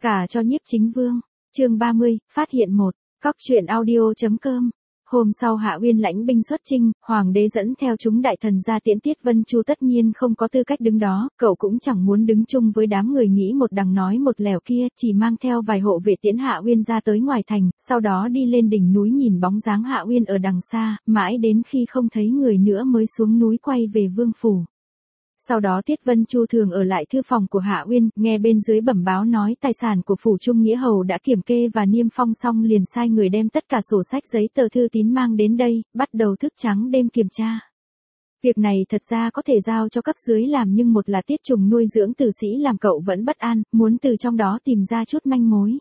Cả cho nhiếp chính vương. Chương 30, phát hiện 1. Cóc truyện audio.com. Hôm sau Hạ Uyên lãnh binh xuất chinh, hoàng đế dẫn theo chúng đại thần ra tiễn Tiết Vân Chu tất nhiên không có tư cách đứng đó, cậu cũng chẳng muốn đứng chung với đám người nghĩ một đằng nói một lẻo kia, chỉ mang theo vài hộ vệ tiễn Hạ Uyên ra tới ngoài thành, sau đó đi lên đỉnh núi nhìn bóng dáng Hạ Uyên ở đằng xa, mãi đến khi không thấy người nữa mới xuống núi quay về vương phủ. Sau đó Tiết Vân Chu thường ở lại thư phòng của Hạ Uyên, nghe bên dưới bẩm báo nói tài sản của phủ Trung Nghĩa Hầu đã kiểm kê và niêm phong xong liền sai người đem tất cả sổ sách giấy tờ thư tín mang đến đây, bắt đầu thức trắng đêm kiểm tra. Việc này thật ra có thể giao cho cấp dưới làm nhưng một là Tiết Trùng nuôi dưỡng tử sĩ làm cậu vẫn bất an, muốn từ trong đó tìm ra chút manh mối.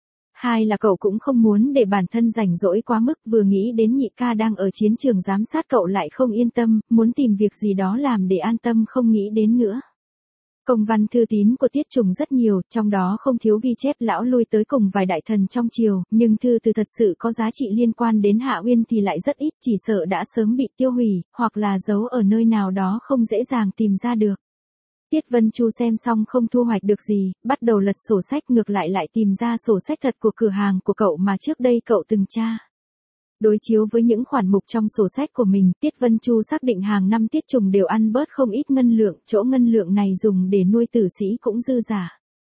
Hai là cậu cũng không muốn để bản thân rảnh rỗi quá mức, vừa nghĩ đến nhị ca đang ở chiến trường giám sát cậu lại không yên tâm, muốn tìm việc gì đó làm để an tâm không nghĩ đến nữa. Công văn thư tín của Tiết Trùng rất nhiều, trong đó không thiếu ghi chép lão lui tới cùng vài đại thần trong triều, nhưng thư từ thật sự có giá trị liên quan đến Hạ Uyên thì lại rất ít, chỉ sợ đã sớm bị tiêu hủy, hoặc là giấu ở nơi nào đó không dễ dàng tìm ra được. Tiết Vân Chu xem xong không thu hoạch được gì, bắt đầu lật sổ sách ngược lại tìm ra sổ sách thật của cửa hàng của cậu mà trước đây cậu từng tra. Đối chiếu với những khoản mục trong sổ sách của mình, Tiết Vân Chu xác định hàng năm Tiết Trùng đều ăn bớt không ít ngân lượng, chỗ ngân lượng này dùng để nuôi tử sĩ cũng dư giả.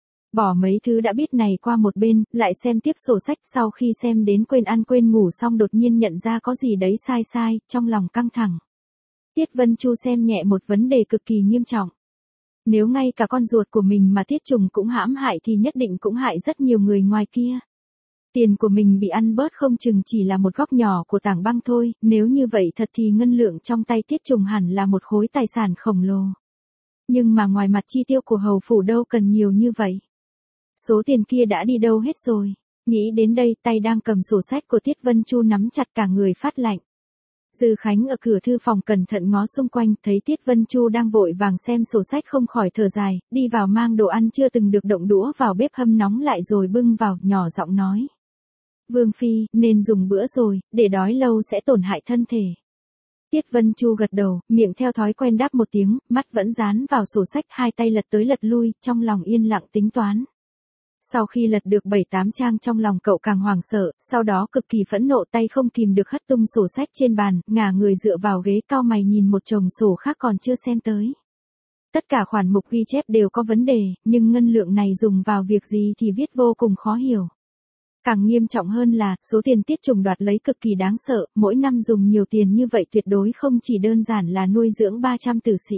Bỏ mấy thứ đã biết này qua một bên, lại xem tiếp sổ sách, sau khi xem đến quên ăn quên ngủ xong đột nhiên nhận ra có gì đấy sai, trong lòng căng thẳng. Tiết Vân Chu xem nhẹ một vấn đề cực kỳ nghiêm trọng. Nếu ngay cả con ruột của mình mà Tiết Trùng cũng hãm hại thì nhất định cũng hại rất nhiều người ngoài kia. Tiền của mình bị ăn bớt không chừng chỉ là một góc nhỏ của tảng băng thôi, nếu như vậy thật thì ngân lượng trong tay Tiết Trùng hẳn là một khối tài sản khổng lồ. Nhưng mà ngoài mặt chi tiêu của hầu phủ đâu cần nhiều như vậy. Số tiền kia đã đi đâu hết rồi. Nghĩ đến đây tay đang cầm sổ sách của Tiết Vân Chu nắm chặt cả người phát lạnh. Dư Khánh ở cửa thư phòng cẩn thận ngó xung quanh, thấy Tiết Vân Chu đang vội vàng xem sổ sách không khỏi thở dài, đi vào mang đồ ăn chưa từng được động đũa vào bếp hâm nóng lại rồi bưng vào, nhỏ giọng nói. Vương Phi, nên dùng bữa rồi, để đói lâu sẽ tổn hại thân thể. Tiết Vân Chu gật đầu, miệng theo thói quen đáp một tiếng, mắt vẫn dán vào sổ sách, hai tay lật tới lật lui, trong lòng yên lặng tính toán. Sau khi lật được 7-8 trang trong lòng cậu càng hoảng sợ, sau đó cực kỳ phẫn nộ tay không kìm được hất tung sổ sách trên bàn, ngả người dựa vào ghế cau mày nhìn một chồng sổ khác còn chưa xem tới. Tất cả khoản mục ghi chép đều có vấn đề, nhưng ngân lượng này dùng vào việc gì thì viết vô cùng khó hiểu. Càng nghiêm trọng hơn là, số tiền Tiết Trùng đoạt lấy cực kỳ đáng sợ, mỗi năm dùng nhiều tiền như vậy tuyệt đối không chỉ đơn giản là nuôi dưỡng 300 tử sĩ.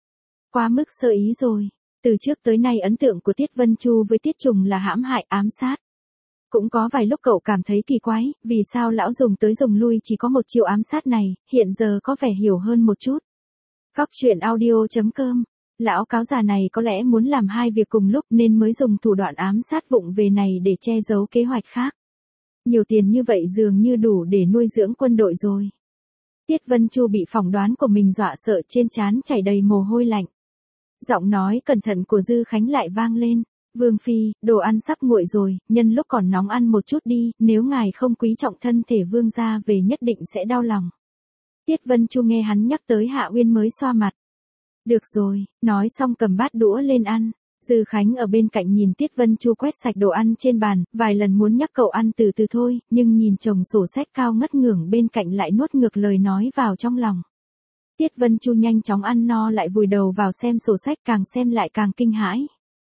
Quá mức sơ ý rồi. Từ trước tới nay ấn tượng của Tiết Vân Chu với Tiết Trùng là hãm hại ám sát. Cũng có vài lúc cậu cảm thấy kỳ quái, vì sao lão dùng tới dùng lui chỉ có một chiêu ám sát này, hiện giờ có vẻ hiểu hơn một chút. Cóc truyện audio.com. Lão cáo già này có lẽ muốn làm hai việc cùng lúc nên mới dùng thủ đoạn ám sát vụng về này để che giấu kế hoạch khác. Nhiều tiền như vậy dường như đủ để nuôi dưỡng quân đội rồi. Tiết Vân Chu bị phỏng đoán của mình dọa sợ trên trán chảy đầy mồ hôi lạnh. Giọng nói cẩn thận của Dư Khánh lại vang lên. Vương Phi, đồ ăn sắp nguội rồi, nhân lúc còn nóng ăn một chút đi, nếu ngài không quý trọng thân thể vương gia về nhất định sẽ đau lòng. Tiết Vân Chu nghe hắn nhắc tới Hạ Uyên mới xoa mặt. Được rồi, nói xong cầm bát đũa lên ăn. Dư Khánh ở bên cạnh nhìn Tiết Vân Chu quét sạch đồ ăn trên bàn, vài lần muốn nhắc cậu ăn từ từ thôi, nhưng nhìn chồng sổ sách cao ngất ngưởng bên cạnh lại nuốt ngược lời nói vào trong lòng. Tiết Vân Chu nhanh chóng ăn no lại vùi đầu vào xem sổ sách, càng xem lại càng kinh hãi.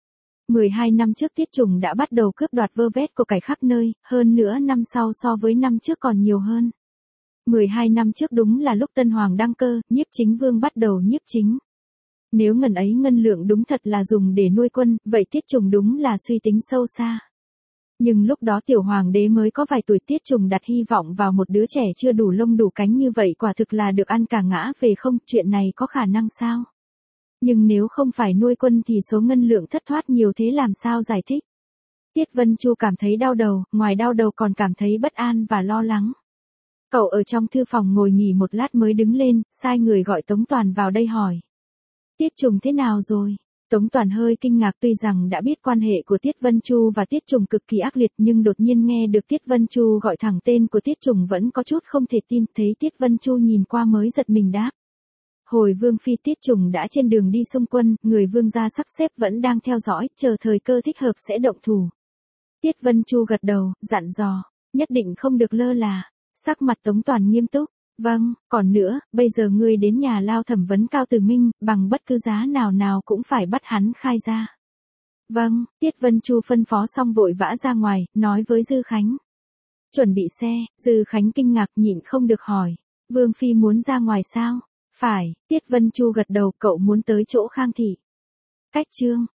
12 năm trước Tiết Trùng đã bắt đầu cướp đoạt vơ vét của cải khắp nơi, hơn nữa năm sau so với năm trước còn nhiều hơn. 12 năm trước đúng là lúc Tân Hoàng đăng cơ, nhiếp chính vương bắt đầu nhiếp chính. Nếu ngần ấy ngân lượng đúng thật là dùng để nuôi quân, vậy Tiết Trùng đúng là suy tính sâu xa. Nhưng lúc đó tiểu hoàng đế mới có vài tuổi, Tiết Trùng đặt hy vọng vào một đứa trẻ chưa đủ lông đủ cánh như vậy quả thực là được ăn cả ngã về không, chuyện này có khả năng sao? Nhưng nếu không phải nuôi quân thì số ngân lượng thất thoát nhiều thế làm sao giải thích? Tiết Vân Chu cảm thấy đau đầu, ngoài đau đầu còn cảm thấy bất an và lo lắng. Cậu ở trong thư phòng ngồi nghỉ một lát mới đứng lên, sai người gọi Tống Toàn vào đây hỏi. Tiết Trùng thế nào rồi? Tống Toàn hơi kinh ngạc, tuy rằng đã biết quan hệ của Tiết Vân Chu và Tiết Trùng cực kỳ ác liệt nhưng đột nhiên nghe được Tiết Vân Chu gọi thẳng tên của Tiết Trùng vẫn có chút không thể tin, thấy Tiết Vân Chu nhìn qua mới giật mình đáp. Hồi Vương Phi Tiết Trùng đã trên đường đi xung quân, người vương gia sắp xếp vẫn đang theo dõi, chờ thời cơ thích hợp sẽ động thủ. Tiết Vân Chu gật đầu, dặn dò, nhất định không được lơ là. Sắc mặt Tống Toàn nghiêm túc, vâng, còn nữa, bây giờ ngươi đến nhà lao thẩm vấn Cao Tử Minh, bằng bất cứ giá nào nào cũng phải bắt hắn khai ra. Vâng, Tiết Vân Chu phân phó xong vội vã ra ngoài, nói với Dư Khánh. Chuẩn bị xe, Dư Khánh kinh ngạc nhịn không được hỏi, Vương Phi muốn ra ngoài sao? Phải, Tiết Vân Chu gật đầu, cậu muốn tới chỗ Khang Thị. Cách Trương,